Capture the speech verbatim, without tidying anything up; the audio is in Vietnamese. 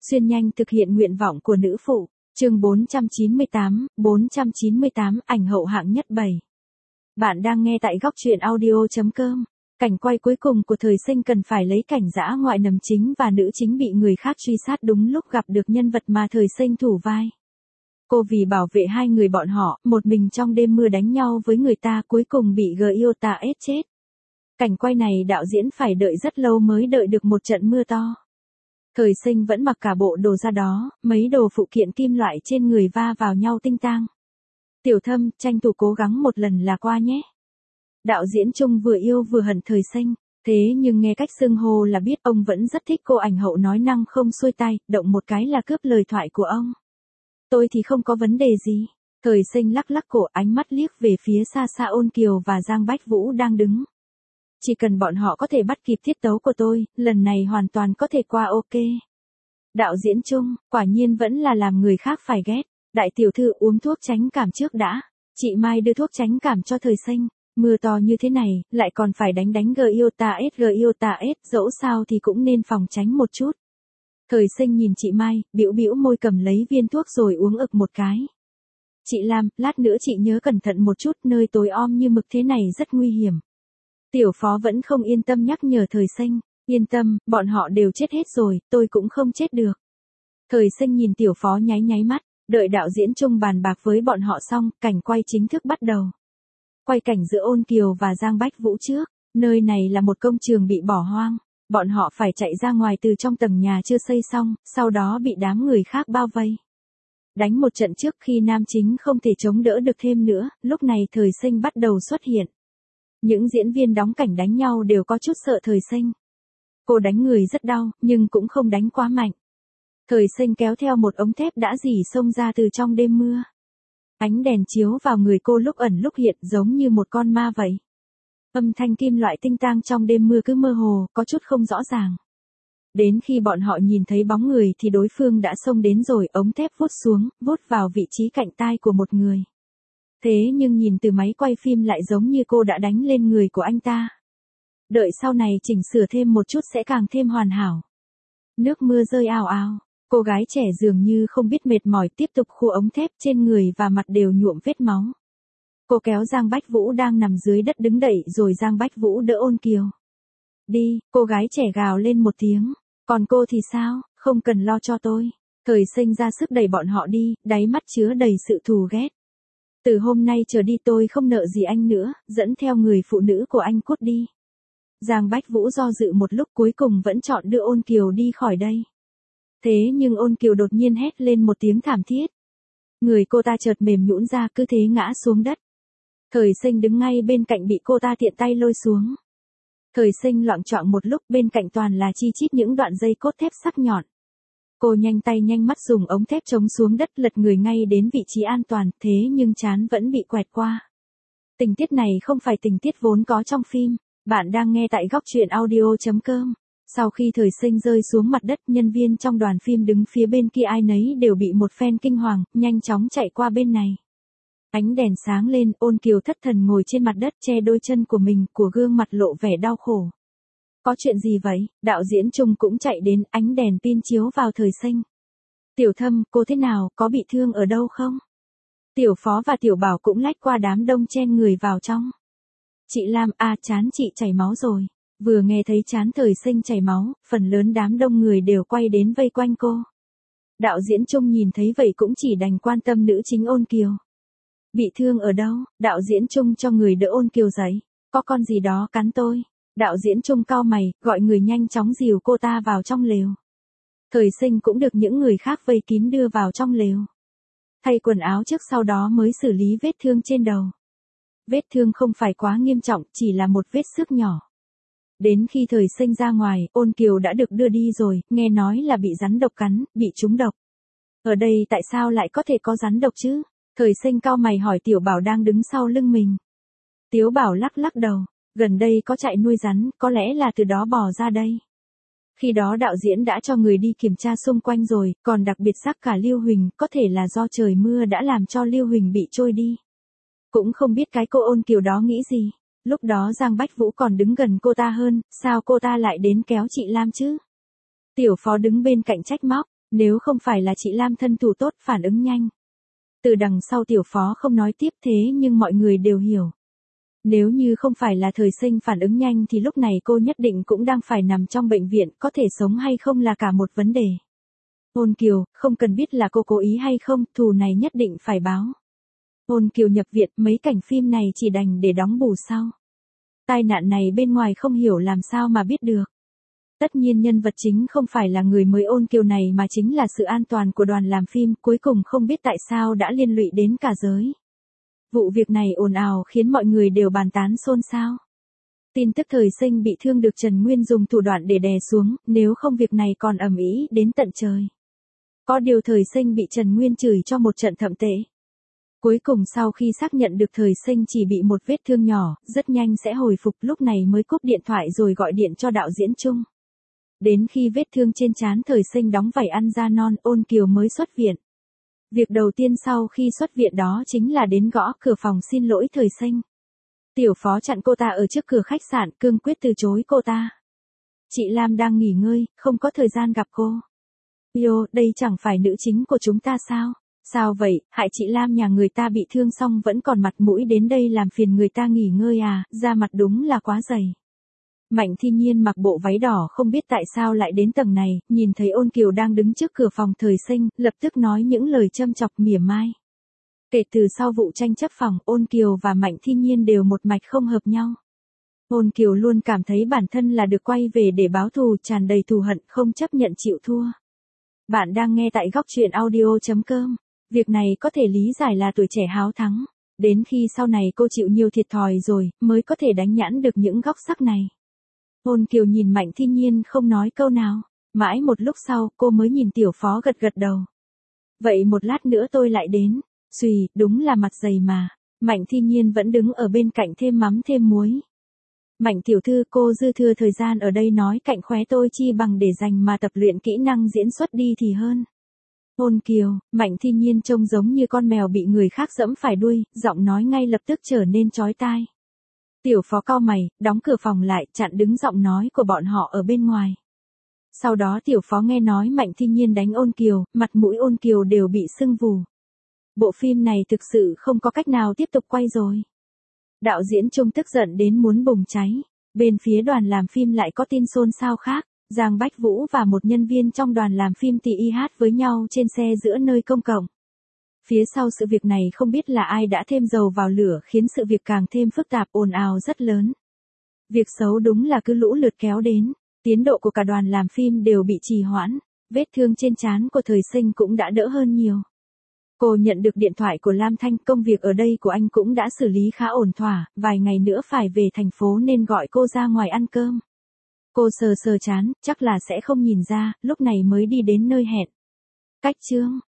Xuyên nhanh thực hiện nguyện vọng của nữ phụ. Chương bốn trăm chín mươi tám, bốn trăm chín mươi tám, ảnh hậu hạng nhất bảy. Bạn đang nghe tại góc truyện audio chấm com. Cảnh quay cuối cùng của Thời Sinh cần phải lấy cảnh dã ngoại nằm chính và nữ chính bị người khác truy sát đúng lúc gặp được nhân vật mà Thời Sinh thủ vai. Cô vì bảo vệ hai người bọn họ, một mình trong đêm mưa đánh nhau với người ta, cuối cùng bị Gyota ép chết. Cảnh quay này đạo diễn phải đợi rất lâu mới đợi được một trận mưa to. Thời Sinh vẫn mặc cả bộ đồ ra đó, mấy đồ phụ kiện kim loại trên người va vào nhau tinh tang. Tiểu Thâm, tranh thủ cố gắng một lần là qua nhé. Đạo diễn Trung vừa yêu vừa hận Thời Sinh, thế nhưng nghe cách xưng hô là biết ông vẫn rất thích cô ảnh hậu nói năng không xuôi tai, động một cái là cướp lời thoại của ông. Tôi thì không có vấn đề gì. Thời Sinh lắc lắc cổ, ánh mắt liếc về phía xa xa Ôn Kiều và Giang Bách Vũ đang đứng. Chỉ cần bọn họ có thể bắt kịp tiết tấu của tôi, lần này hoàn toàn có thể qua ok. Đạo diễn Trung, quả nhiên vẫn là làm người khác phải ghét. Đại tiểu thư uống thuốc tránh cảm trước đã. Chị Mai đưa thuốc tránh cảm cho Thời Sinh. Mưa to như thế này, lại còn phải đánh đánh Gyota S Gyota S, dẫu sao thì cũng nên phòng tránh một chút. Thời Sinh nhìn chị Mai, bĩu bĩu môi cầm lấy viên thuốc rồi uống ực một cái. Chị Lam, lát nữa chị nhớ cẩn thận một chút, nơi tối om như mực thế này rất nguy hiểm. Tiểu Phó vẫn không yên tâm nhắc nhở Thời Sinh, yên tâm, bọn họ đều chết hết rồi, tôi cũng không chết được. Thời Sinh nhìn Tiểu Phó nháy nháy mắt, đợi đạo diễn Trung bàn bạc với bọn họ xong, cảnh quay chính thức bắt đầu. Quay cảnh giữa Ôn Kiều và Giang Bách Vũ trước, nơi này là một công trường bị bỏ hoang, bọn họ phải chạy ra ngoài từ trong tầng nhà chưa xây xong, sau đó bị đám người khác bao vây. Đánh một trận trước khi nam chính không thể chống đỡ được thêm nữa, lúc này Thời Sinh bắt đầu xuất hiện. Những diễn viên đóng cảnh đánh nhau đều có chút sợ Thời Sinh. Cô đánh người rất đau, nhưng cũng không đánh quá mạnh. Thời Sinh kéo theo một ống thép đã rỉ xông ra từ trong đêm mưa. Ánh đèn chiếu vào người cô lúc ẩn lúc hiện giống như một con ma vậy. Âm thanh kim loại tinh tang trong đêm mưa cứ mơ hồ, có chút không rõ ràng. Đến khi bọn họ nhìn thấy bóng người thì đối phương đã xông đến rồi, ống thép vút xuống, vút vào vị trí cạnh tai của một người. Thế nhưng nhìn từ máy quay phim lại giống như cô đã đánh lên người của anh ta. Đợi sau này chỉnh sửa thêm một chút sẽ càng thêm hoàn hảo. Nước mưa rơi ào ào, cô gái trẻ dường như không biết mệt mỏi tiếp tục khua ống thép, trên người và mặt đều nhuộm vết máu. Cô kéo Giang Bách Vũ đang nằm dưới đất đứng dậy rồi Giang Bách Vũ đỡ Ôn Kiều. Đi, cô gái trẻ gào lên một tiếng. Còn cô thì sao, không cần lo cho tôi. Thời Sinh ra sức đẩy bọn họ đi, đáy mắt chứa đầy sự thù ghét. Từ hôm nay trở đi tôi không nợ gì anh nữa, dẫn theo người phụ nữ của anh cút đi. Giang Bách Vũ do dự một lúc cuối cùng vẫn chọn đưa Ôn Kiều đi khỏi đây. Thế nhưng Ôn Kiều đột nhiên hét lên một tiếng thảm thiết. Người cô ta chợt mềm nhũn ra cứ thế ngã xuống đất. Thời Sinh đứng ngay bên cạnh bị cô ta tiện tay lôi xuống. Thời Sinh loạng choạng một lúc, bên cạnh toàn là chi chít những đoạn dây cốt thép sắc nhọn. Cô nhanh tay nhanh mắt dùng ống thép chống xuống đất lật người ngay đến vị trí an toàn, thế nhưng trán vẫn bị quẹt qua. Tình tiết này không phải tình tiết vốn có trong phim. Bạn đang nghe tại góc truyện audio chấm com. Sau khi Thời Sinh rơi xuống mặt đất, nhân viên trong đoàn phim đứng phía bên kia ai nấy đều bị một phen kinh hoàng, nhanh chóng chạy qua bên này. Ánh đèn sáng lên, Ôn Kiều thất thần ngồi trên mặt đất che đôi chân của mình, của gương mặt lộ vẻ đau khổ. Có chuyện gì vậy? Đạo diễn Trung cũng chạy đến, ánh đèn pin chiếu vào Thời Sinh. Tiểu Thâm, cô thế nào, có bị thương ở đâu không? Tiểu Phó và Tiểu Bảo cũng lách qua đám đông chen người vào trong. Chị Lam, à trán chị chảy máu rồi. Vừa nghe thấy trán Thời Sinh chảy máu, phần lớn đám đông người đều quay đến vây quanh cô. Đạo diễn Trung nhìn thấy vậy cũng chỉ đành quan tâm nữ chính Ôn Kiều. Bị thương ở đâu? Đạo diễn Trung cho người đỡ Ôn Kiều dậy. Có con gì đó cắn tôi. Đạo diễn Trung cau mày, gọi người nhanh chóng dìu cô ta vào trong lều. Thời Sinh cũng được những người khác vây kín đưa vào trong lều. Thay quần áo trước sau đó mới xử lý vết thương trên đầu. Vết thương không phải quá nghiêm trọng, chỉ là một vết xước nhỏ. Đến khi Thời Sinh ra ngoài, Ôn Kiều đã được đưa đi rồi, nghe nói là bị rắn độc cắn, bị trúng độc. Ở đây tại sao lại có thể có rắn độc chứ? Thời Sinh cau mày hỏi Tiểu Bảo đang đứng sau lưng mình. Tiểu Bảo lắc lắc đầu, gần đây có trại nuôi rắn, có lẽ là từ đó bò ra đây. Khi đó đạo diễn đã cho người đi kiểm tra xung quanh rồi, còn đặc biệt xác cả Lưu Huỳnh, có thể là do trời mưa đã làm cho Lưu Huỳnh bị trôi đi. Cũng không biết cái cô Ôn Kiều đó nghĩ gì. Lúc đó Giang Bách Vũ còn đứng gần cô ta hơn, sao cô ta lại đến kéo chị Lam chứ? Tiểu Phó đứng bên cạnh trách móc, Nếu không phải là chị Lam thân thủ tốt, phản ứng nhanh. Từ đằng sau tiểu phó không nói tiếp thế nhưng mọi người đều hiểu. Nếu như không phải là thời sinh phản ứng nhanh thì lúc này cô nhất định cũng đang phải nằm trong bệnh viện, có thể sống hay không là cả một vấn đề. Ôn Kiều, không cần biết là cô cố ý hay không, thù này nhất định phải báo. Ôn Kiều nhập viện, mấy cảnh phim này chỉ đành để đóng bù sau. Tai nạn này bên ngoài không hiểu làm sao mà biết được. Tất nhiên nhân vật chính không phải là người mới Ôn Kiều này mà chính là sự an toàn của đoàn làm phim, cuối cùng không biết tại sao đã liên lụy đến cả giới. Vụ việc này ồn ào khiến mọi người đều bàn tán xôn xao. Tin tức thời sinh bị thương được Trần Nguyên dùng thủ đoạn để đè xuống, nếu không việc này còn ầm ĩ đến tận trời. Có điều thời sinh bị Trần Nguyên chửi cho một trận thậm tệ. Cuối cùng sau khi xác nhận được thời sinh chỉ bị một vết thương nhỏ, rất nhanh sẽ hồi phục, lúc này mới cúp điện thoại rồi gọi điện cho đạo diễn Trung. Đến khi vết thương trên trán thời sinh đóng vảy ăn da non, Ôn Kiều mới xuất viện. Việc đầu tiên sau khi xuất viện đó chính là đến gõ cửa phòng xin lỗi thời sinh. Tiểu phó chặn cô ta ở trước cửa khách sạn, cương quyết từ chối cô ta. Chị Lam đang nghỉ ngơi, không có thời gian gặp cô. Yo, đây chẳng phải nữ chính của chúng ta sao? Sao vậy, hại chị Lam nhà người ta bị thương xong vẫn còn mặt mũi đến đây làm phiền người ta nghỉ ngơi à, da mặt đúng là quá dày. Mạnh Thi Nhiên mặc bộ váy đỏ không biết tại sao lại đến tầng này, nhìn thấy Ôn Kiều đang đứng trước cửa phòng thời sinh, lập tức nói những lời châm chọc mỉa mai. Kể từ sau vụ tranh chấp phòng, Ôn Kiều và Mạnh Thi Nhiên đều một mạch không hợp nhau. Ôn Kiều luôn cảm thấy bản thân là được quay về để báo thù, tràn đầy thù hận, không chấp nhận chịu thua. Bạn đang nghe tại góc truyện audio chấm com. Việc này có thể lý giải là tuổi trẻ háo thắng. Đến khi sau này cô chịu nhiều thiệt thòi rồi, mới có thể đánh nhãn được những góc sắc này. Ôn Kiều nhìn Mạnh Thi Nhiên không nói câu nào. Mãi một lúc sau, cô mới nhìn tiểu phó gật gật đầu. Vậy một lát nữa tôi lại đến. Xùy, đúng là mặt dày mà. Mạnh Thi Nhiên vẫn đứng ở bên cạnh thêm mắm thêm muối. Mạnh tiểu thư, cô dư thừa thời gian ở đây nói cạnh khóe tôi chi bằng để dành mà tập luyện kỹ năng diễn xuất đi thì hơn. Ôn Kiều, Mạnh Thi Nhiên trông giống như con mèo bị người khác giẫm phải đuôi, giọng nói ngay lập tức trở nên chói tai. Tiểu phó cau mày, đóng cửa phòng lại, chặn đứng giọng nói của bọn họ ở bên ngoài. Sau đó tiểu phó nghe nói Mạnh Thi Nhiên đánh Ôn Kiều, mặt mũi Ôn Kiều đều bị sưng vù. Bộ phim này thực sự không có cách nào tiếp tục quay rồi. Đạo diễn Trung tức giận đến muốn bùng cháy. Bên phía đoàn làm phim lại có tin xôn xao khác. Giang Bách Vũ và một nhân viên trong đoàn làm phim tì y hát với nhau trên xe giữa nơi công cộng. Phía sau sự việc này không biết là ai đã thêm dầu vào lửa khiến sự việc càng thêm phức tạp, ồn ào rất lớn. Việc xấu đúng là cứ lũ lượt kéo đến. Tiến độ của cả đoàn làm phim đều bị trì hoãn. Vết thương trên trán của thời sinh cũng đã đỡ hơn nhiều. Cô nhận được điện thoại của Lam Thanh, công việc ở đây của anh cũng đã xử lý khá ổn thỏa, vài ngày nữa phải về thành phố nên gọi cô ra ngoài ăn cơm. Cô sờ sờ chán, chắc là sẽ không nhìn ra, lúc này mới đi đến nơi hẹn. Cách chương